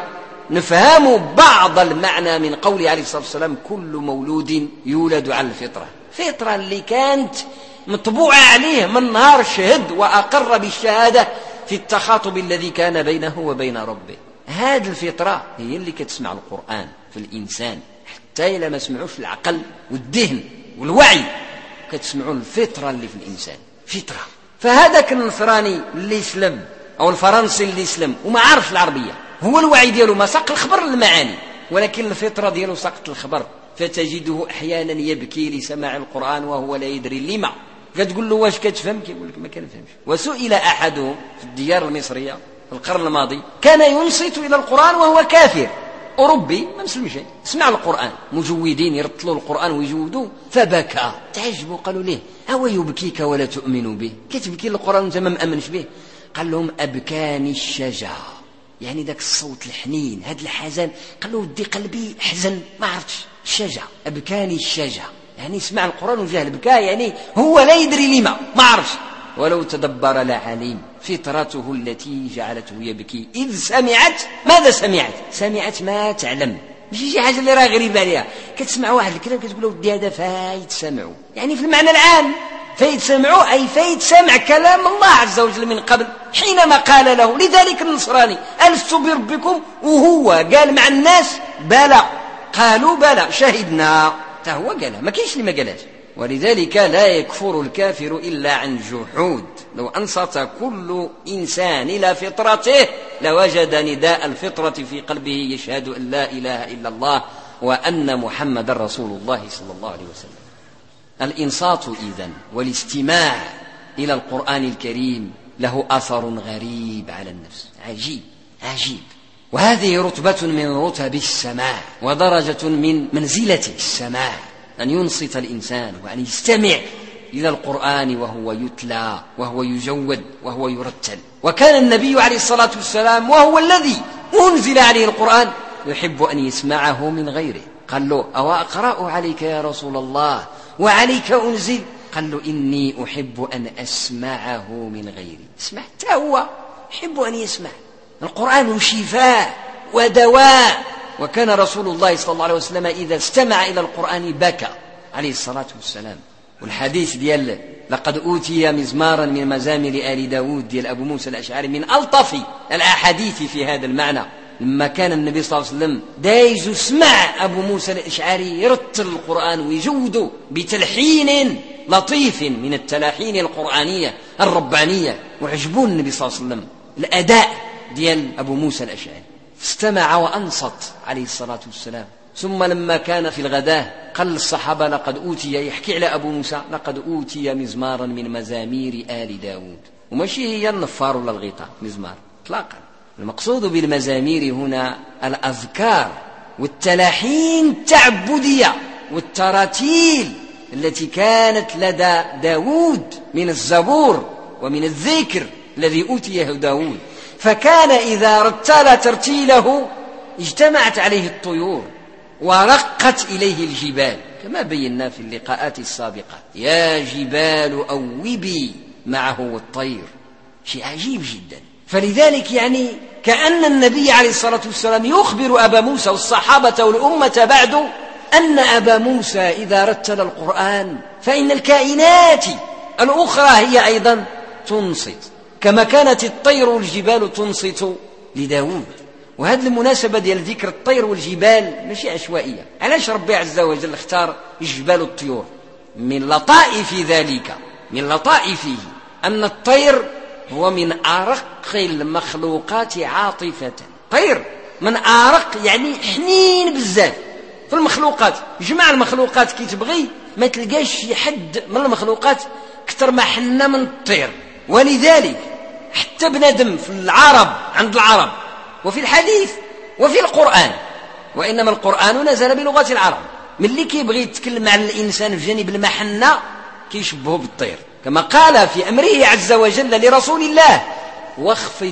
نفهم بعض المعنى من قوله عليه الصلاة والسلام: كل مولود يولد على الفطرة، فطرة اللي كانت مطبوعة عليه من نهار شهد وأقر بالشهادة في التخاطب الذي كان بينه وبين ربه. هذه الفطرة هي اللي كتسمع القرآن في الإنسان، حتى إلا ما سمعوش العقل والذهن والوعي، كتسمعوا الفطرة اللي في الإنسان، فطرة. فهذاك النصراني اللي يسلم أو الفرنسي اللي يسلم وما عارف العربية، هو الوعي دياله ما ساق الخبر المعاني، ولكن الفطرة دياله ساقت الخبر، فتجده أحيانا يبكي لسماع القرآن وهو لا يدري لما. فتقول له: واش كتفهم؟ كيقول لك: ما كنفهمش. وسئل أحدهم في الديار المصرية في القرن الماضي، كان ينصت إلى القرآن وهو كافر أوروبي ما مسلمش، سمع القرآن، مجودين يرتلوا القرآن ويجودوه، فبكى. تعجبوا، قالوا له: هو يبكيك ولا تؤمن به؟ كتبكي القرآن وانت ما مأمنش به؟ قال لهم: أبكاني الشجع، يعني ذاك الصوت الحنين، هذا الحزن. قال له: ودي قلبي حزن، ما عرفتش الشجع، أبكاني الشجع، يعني سمع القرآن وجاه البكاء، يعني هو لا يدري لما، ما عرفش. ولو تدبر لعليم فطرته التي جعلته يبكي إذ سمعت. ماذا سمعت؟ سمعت ما تعلم، مش شي حاجة اللي راه غريبة عليها. كتسمع واحد الكلام كتقول له: ودي هذا فايت سمعه، يعني في المعنى العام فايت سمعه، أي فايت سمع كلام الله عز وجل من قبل حينما قال له. لذلك النصراني: ألست بربكم؟ وهو قال مع الناس: بلى. قالوا: بلى شهدنا. هو قالها، ما كاينش اللي ما قالهاش. ولذلك لا يكفر الكافر إلا عن جحود. لو أنصت كل إنسان إلى فطرته لوجد نداء الفطرة في قلبه يشهد أن لا إله إلا الله وأن محمد رسول الله صلى الله عليه وسلم. الإنصات إذن والاستماع إلى القرآن الكريم له أثر غريب على النفس، عجيب عجيب. وهذه رتبة من رتب السماع ودرجة من منزلة السماع، أن ينصت الإنسان وأن يستمع إلى القرآن وهو يتلى وهو يجود وهو يرتل. وكان النبي عليه الصلاة والسلام وهو الذي أنزل عليه القرآن يحب أن يسمعه من غيره. قال له: أو أقرأ عليك يا رسول الله وعليك أنزل؟ قال له: إني أحب أن أسمعه من غيري. اسمع، هو يحب أن يسمع. القرآن شفاء ودواء وكان رسول الله صلى الله عليه وسلم إذا استمع إلى القرآن بكى عليه الصلاة والسلام. والحديث ديال لقد أوتي مزمارا من مزامر آل داود ديال أبو موسى الأشعري من ألطف الأحاديث في هذا المعنى. لما كان النبي صلى الله عليه وسلم دايز سمع أبو موسى الأشعري يرتل القرآن ويجوده بتلحين لطيف من التلاحين القرآنية الربانية، وعجبون النبي صلى الله عليه وسلم الأداء ديال أبو موسى الأشعري، فاستمع وأنصت عليه الصلاة والسلام. ثم لما كان في الغداة قال الصحابة لقد أوتي، يحكي على أبو موسى لقد أوتي مزمارا من مزامير آل داود، وماشي هي النفار ولا الغيطة مزمار اطلاقا. المقصود بالمزامير هنا الأذكار والتلاحين التعبدية والتراتيل التي كانت لدى داود من الزبور ومن الذكر الذي أوتيه داود، فكان إذا رتل ترتيله اجتمعت عليه الطيور ورقت إليه الجبال، كما بينا في اللقاءات السابقة. يا جبال أوبي معه الطير، شيء عجيب جدا. فلذلك يعني كأن النبي عليه الصلاة والسلام يخبر أبا موسى والصحابة والأمة بعد أن أبا موسى إذا رتل القرآن فإن الكائنات الأخرى هي أيضا تنصت، كما كانت الطير والجبال تنصت لداود. وهذه المناسبة ديال ذكر الطير والجبال ماشي عشوائية. علاش ربي عز وجل اختار الجبال والطيور؟ من لطائف ذلك، من لطائفه أن الطير هو من أرق المخلوقات عاطفة. طير من أرق يعني حنين بزاف في المخلوقات. جمع المخلوقات كي تبغي ما تلقاش شي حد من المخلوقات كتر ما حنا من الطير. ولذلك حتى بنادم في العرب عند العرب وفي الحديث وفي القرآن، وإنما القرآن نزل بلغة العرب، من اللي كيبغي يتكلم عن الإنسان في جانب المحنة كيشبهه بالطير، كما قال في أمره عز وجل لرسول الله واخفض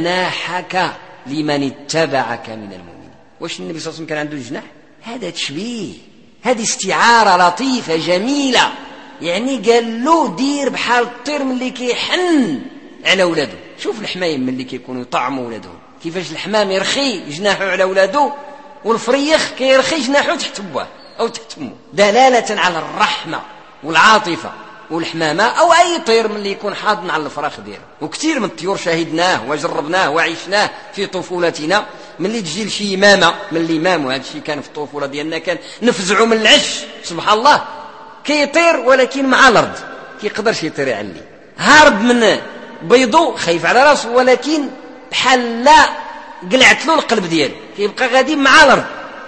جناحك لمن اتبعك من المؤمنين. واش النبي صلى الله عليه وسلم كان عنده جناح؟ هذا تشبيه، هذه استعارة لطيفة جميلة. يعني قال له دير بحال الطير من اللي كيحن على ولاده. شوف الحمايم من اللي كيكونوا يطعموا ولادهم، كيفاش الحمام يرخي جناحه على ولاده والفريخ كيرخي جناحه تحت بواه أو تحت أمه، دلالة على الرحمة والعاطفة. والحمامة أو أي طير من اللي يكون حاضن على الفراخ ديالو. وكثير من الطيور شاهدناه وجربناه وعشناه في طفولتنا، من اللي تجي لشي إمامة من الإمام، وهذا الشيء كان في الطفولة ديالنا كان نفزعوا من العش سبحان الله، كيطير ولكن مع الأرض كيقدرش يطير يعلي، هارب من بيضو خايف على راسه، ولكن بحال لا قلعت له القلب ديالو كيبقى غادي مع الأرض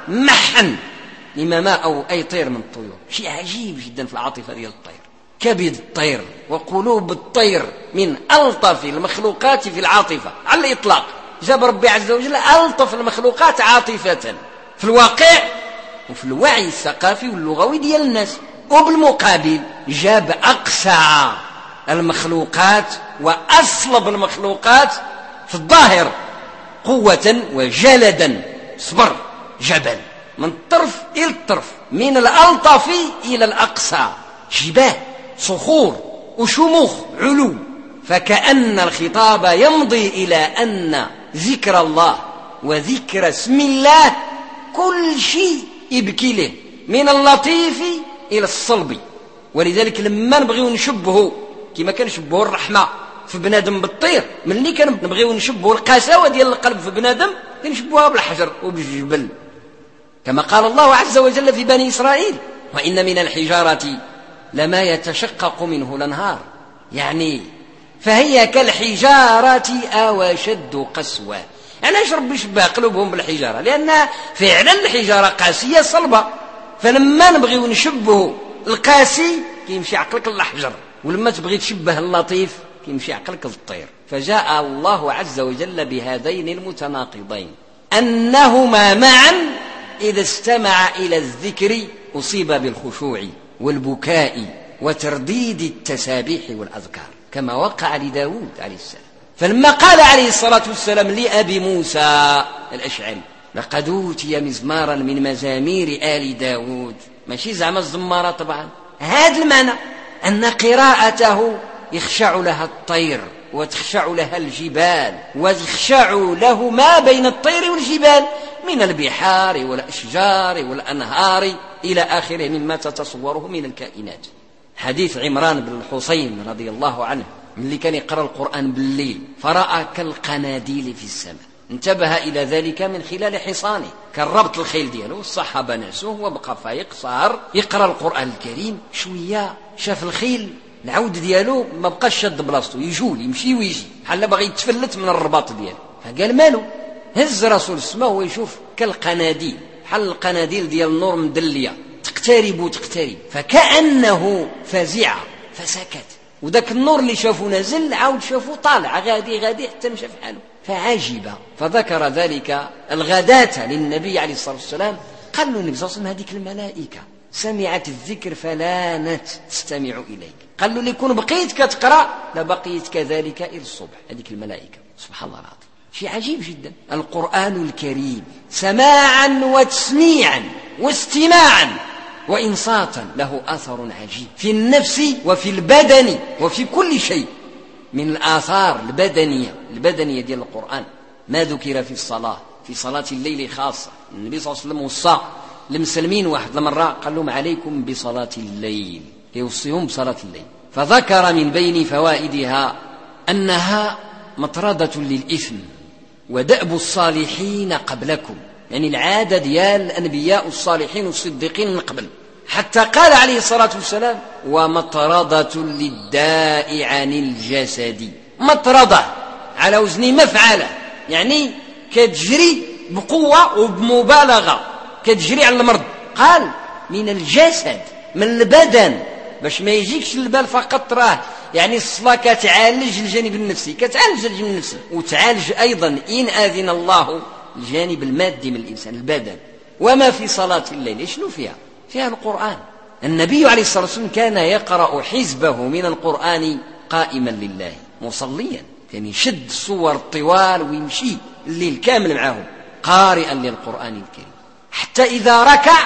محن. إمامة أو أي طير من الطيور شيء عجيب جدا في العاطفة ديال الطير. كبد الطير وقلوب الطير من ألطف المخلوقات في العاطفة على الإطلاق. جاب ربي عز وجل ألطف المخلوقات عاطفة في الواقع وفي الوعي الثقافي واللغوي ديال الناس. وبالمقابل جاب أقسى المخلوقات وأصلب المخلوقات في الظاهر قوة وجلدا. صبر جبل من الطرف إلى الطرف، من الألطف إلى الأقصى، جبال صخور وشموخ علو. فكأن الخطاب يمضي إلى أن ذكر الله وذكر اسم الله كل شيء يبكي له، من اللطيف إلى الصلب. ولذلك لما نبغيو نشبهه كما كان نشبهه الرحمة في بنادم بالطير، من اللي كان نبغيو نشبهه القساوة ديال القلب في بنادم كنشبهها بالحجر وبالجبل، كما قال الله عز وجل في بني إسرائيل وإن من الحجارة لما يتشقق منه الأنهار. يعني فهي كالحجارة أو أشد قسوة. علاش ربي شبه قلوبهم بالحجارة؟ لأن فعلا الحجارة قاسية صلبة، فلما نبغيو نشبه القاسي كيمشي عقلك للحجر، ولما تبغي تشبه اللطيف كيمشي عقلك للطير. فجاء الله عز وجل بهذين المتناقضين أنهما معا إذا استمع إلى الذكر أصيب بالخشوع والبكاء وترديد التسابيح والأذكار، كما وقع لداود عليه السلام. فلما قال عليه الصلاة والسلام لأبي موسى الأشعري لقد أوتي مزمارا من مزامير آل داود، ماشي زعما الزمارة طبعا، هذا المعنى أن قراءته يخشع لها الطير وتخشع لها الجبال ويخشع له ما بين الطير والجبال من البحار والأشجار والأنهار إلى آخره مما تتصوره من الكائنات. حديث عمران بن الحصين رضي الله عنه اللي كان يقرأ القرآن بالليل فرأى كالقناديل في السماء، انتبه إلى ذلك من خلال حصانه، كان ربط الخيل دياله، الصحابة نعسوه وبقى فايق صار يقرأ القرآن الكريم. شوية شاف الخيل العود ديالو ما بقاش شاد بلاصتو، يجول يمشي ويجي بحال باغي يتفلت من الرباط ديالو. فقال مالو؟ هز راسو للسماء ويشوف كالقناديل، بحال القناديل ديال النور مدلية تقترب، فكأنه فزع فسكت، وذاك النور اللي شافه نازل عاود شافه طالع غادي حتى مشى في حاله فعجب. فذكر ذلك الغداة للنبي عليه الصلاة والسلام، قال له النبي صلى الله عليه وسلم هذيك الملائكة سمعت الذكر فلانت تستمع إليك، قال له لكون بقيت كتقرأ لبقيت كذلك إلى الصبح. هذيك الملائكة سبحان الله العظيم، شيء عجيب جدا. القرآن الكريم سماعا وتسميعا واستماعا وإنصاتا له أثر عجيب في النفس وفي البدن وفي كل شيء من الآثار البدنية ديال القرآن. ما ذكر في الصلاة، في صلاة الليل خاصة، النبي صلى الله عليه وسلم وصى للمسلمين واحد المرة قال لهم عليكم بصلاة الليل، يوصيهم بصلاة الليل. فذكر من بين فوائدها أنها مطردة للإثم ودأب الصالحين قبلكم، يعني العادة ديال الأنبياء الصالحين والصديقين من قبل، حتى قال عليه الصلاة والسلام ومطردة للداء عن الجسد. مطردة على وزن مفعلة، يعني كتجري بقوة وبمبالغة، كتجري على المرض. قال من الجسد، من البدن، باش ما يجيكش البال فقط راه يعني الصلاة كتعالج الجانب النفسي، كتعالج الجانب النفسي وتعالج أيضا إن آذن الله الجانب المادي من الإنسان البدن. وما في صلاة الليل شنو فيها القرآن. النبي عليه الصلاة والسلام كان يقرأ حزبه من القرآن قائما لله مصليا، كان يشد الصور الطوال ويمشي الليل كامل معهم قارئا للقرآن الكريم، حتى إذا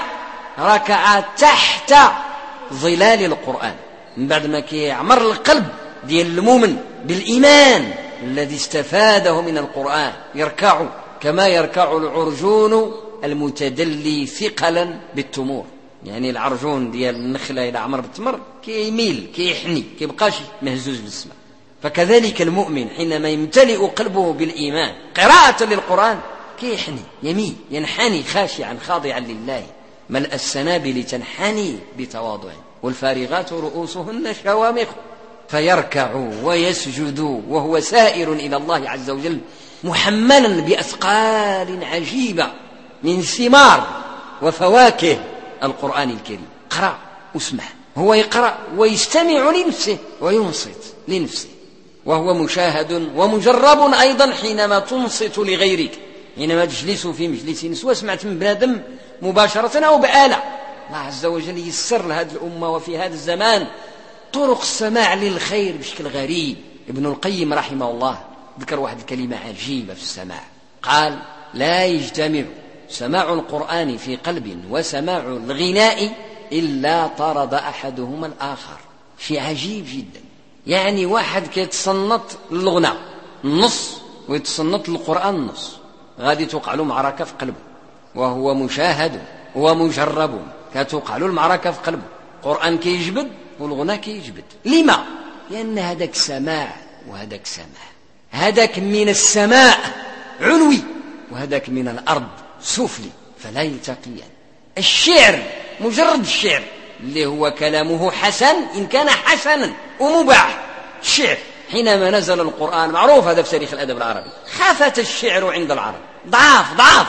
ركع تحت ظلال القرآن، من بعد ما كيعمر القلب ديال المؤمن بالإيمان الذي استفاده من القرآن، يركع كما يركع العرجون المتدلي ثقلا بالتمور، يعني العرجون ديال النخلة إلى عمر بالتمر كيميل كيحني كيبقاش مهزوز بالسماء. فكذلك المؤمن حينما يمتلئ قلبه بالإيمان قراءة للقرآن كيحني يميل ينحني خاشعا خاضعا لله، ملء السنابل تنحني بتواضع والفارغات رؤوسهن شوامخ، فيركع ويسجد وهو سائر إلى الله عز وجل محملا بأثقال عجيبة من ثمار وفواكه القرآن الكريم. قرأ واسمع، هو يقرأ ويستمع لنفسه وينصت لنفسه، وهو مشاهد ومجرب أيضا حينما تنصت لغيرك، حينما تجلس في مجلس سواء سمعت من بنادم مباشرة أو بآلة. الله عز وجل يسر لهذه الأمة وفي هذا الزمان طرق السماع للخير بشكل غريب. ابن القيم رحمه الله ذكر واحد الكلمة عجيبة في السماع، قال لا يجتمع سماع القرآن في قلب وسماع الغناء إلا طرد أحدهما الآخر. شيء عجيب جدا، يعني واحد كيتصنت للغناء النص ويتصنت للقرآن النص، غادي توقع له معركة في قلبه، وهو مشاهد ومجرب كتوقع له المعركة في قلبه. القرآن كيجبد والغناء كيجبد. لما؟ لأن هذاك سماع وهذاك سماع، هذاك من السماء علوي وهذاك من الأرض سفلي، فلا يلتقيان. الشعر مجرد الشعر اللي هو كلامه حسن إن كان حسنا ومباح. الشعر حينما نزل القرآن معروف هذا في تاريخ الأدب العربي، خافت الشعر عند العرب، ضعاف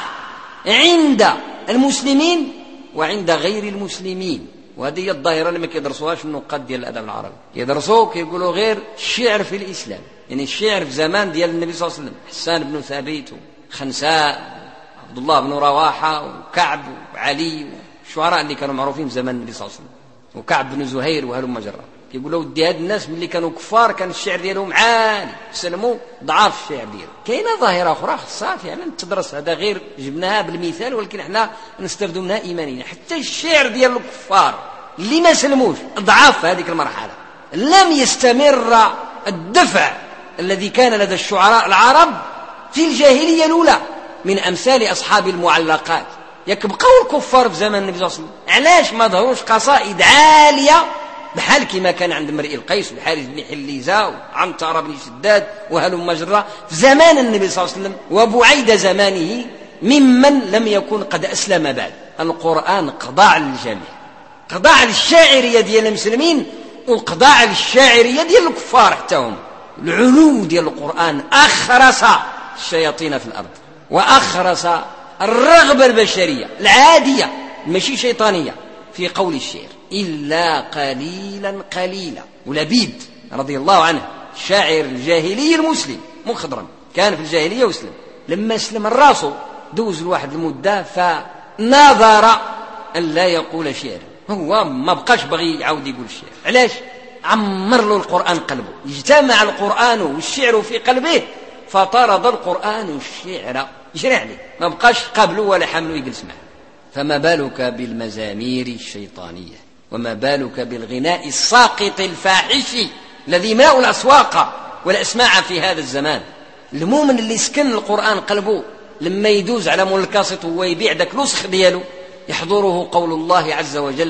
عند المسلمين وعند غير المسلمين. وهذه هي الظاهرة اللي ما كيدرسوهاش النقاد ديال الأدب العربي، يدرسوه كيقولوا غير الشعر في الإسلام، يعني الشعر في زمان ديال النبي صلى الله عليه وسلم، حسان بن ثابت وخنساء عبد الله بن رواحة وكعب وعلي والشعراء اللي كانوا معروفين في زمان النبي صلى الله عليه وسلم، وكعب بن زهير وهلم جرا. يقولوا ودي هاد الناس ملي كانوا كفار كان الشعر ديالهم عالي، سلموا ضعاف الشعر ديالهم. كاينه ظاهره اخرى خصها فعلا تدرس، هذا غير جبناها بالمثال ولكن احنا نستفدوا منها ايمانيا. حتى الشعر ديال الكفار اللي ما سلموش ضعاف في هذيك المرحله، لم يستمر الدفع الذي كان لدى الشعراء العرب في الجاهليه الاولى، من أمثال أصحاب المعلقات. يكبقوا الكفار في زمن النبي صلى الله عليه وسلم، علاش ما ظهروش قصائد عالية بحال كما كان عند امرئ القيس والحارث بن حليزة وعنتر بن شداد وهلم مجرى في زمان النبي صلى الله عليه وسلم وبعيد زمانه ممن لم يكن قد أسلم بعد. القرآن قضى على الجميع، قضى على الشاعرية ديال المسلمين وقضى على الشاعرية ديال الكفار حتى هم. العلو ديال القرآن أخرس الشياطين في الأرض وأخرس الرغبة البشرية العادية ماشي شيطانية في قول الشعر إلا قليلا قليلا. ولبيد رضي الله عنه الشاعر الجاهلي المسلم مخضرم كان في الجاهلية وسلم، لما اسلم الراسو دوز الواحد المدة فنظر أن لا يقول شعر، هو ما بقاش بغي يعاود يقول الشعر. علاش؟ عمر له القرآن قلبه، اجتمع القرآن والشعر في قلبه فطرد القرآن الشعر يشرع عليه، ما بقاش قابله ولا حمله يجلس معه. فما بالك بالمزامير الشيطانية، وما بالك بالغناء الساقط الفاحش الذي يملأ الأسواق والأسماع في هذا الزمان. المؤمن اللي سكن القرآن قلبه لما يدوز على مول الكاسيت وهو يبيع داك الوسخ دياله يحضره قول الله عز وجل